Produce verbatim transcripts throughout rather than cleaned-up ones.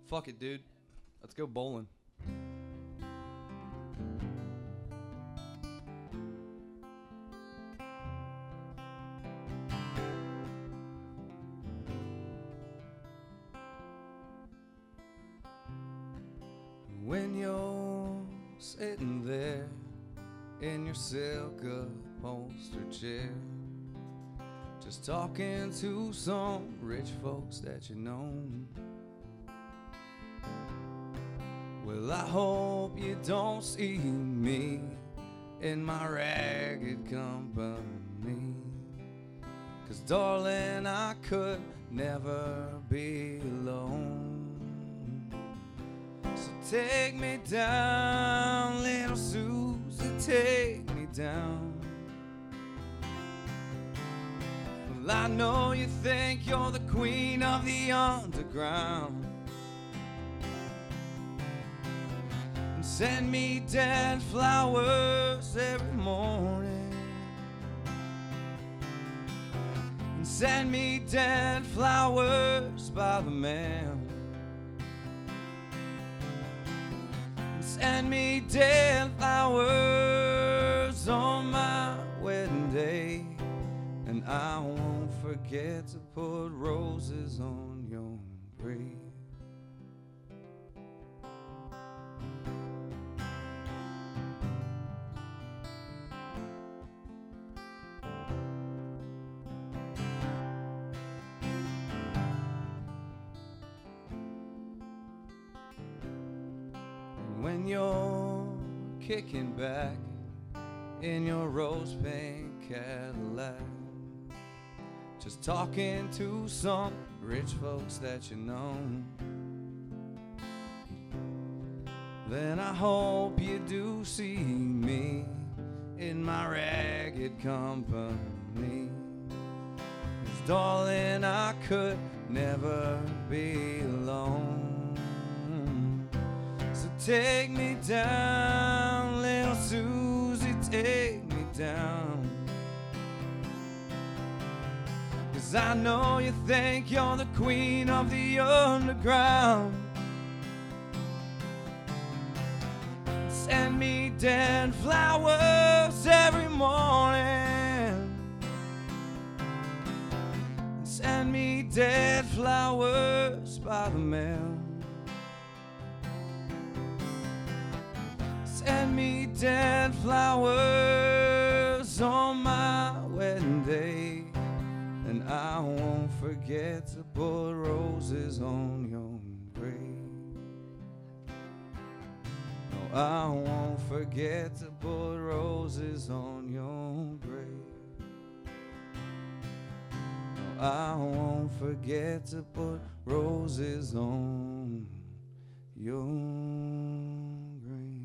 Fuck it, dude. Let's go bowling. When you're sitting there in your silk upholstered chair, just talking to some rich folks that you know, well, I hope you don't see me in my ragged company, 'cause darling, I could never be alone. So take me down, little Susie, take me down. Well, I know you think you're the queen of the underground, and send me dead flowers every morning, and send me dead flowers by the mail, and send me dead flowers on my wedding day, and I won't forget to put roses on your grave. When you're kicking back in your rose pink Cadillac, just talking to some rich folks that you know, then I hope you do see me in my ragged company, 'cause darling, I could never be alone. So take me down, little Susie, take me down, 'cause I know you think you're the queen of the underground. Send me dead flowers every morning, send me dead flowers by the mail, send me dead flowers on my wedding day, and I won't forget to put roses on your grave. No, I won't forget to put roses on your grave. No, I won't forget to put roses on your grave.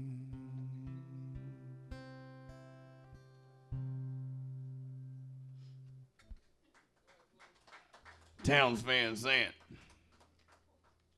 Towns Van Sant.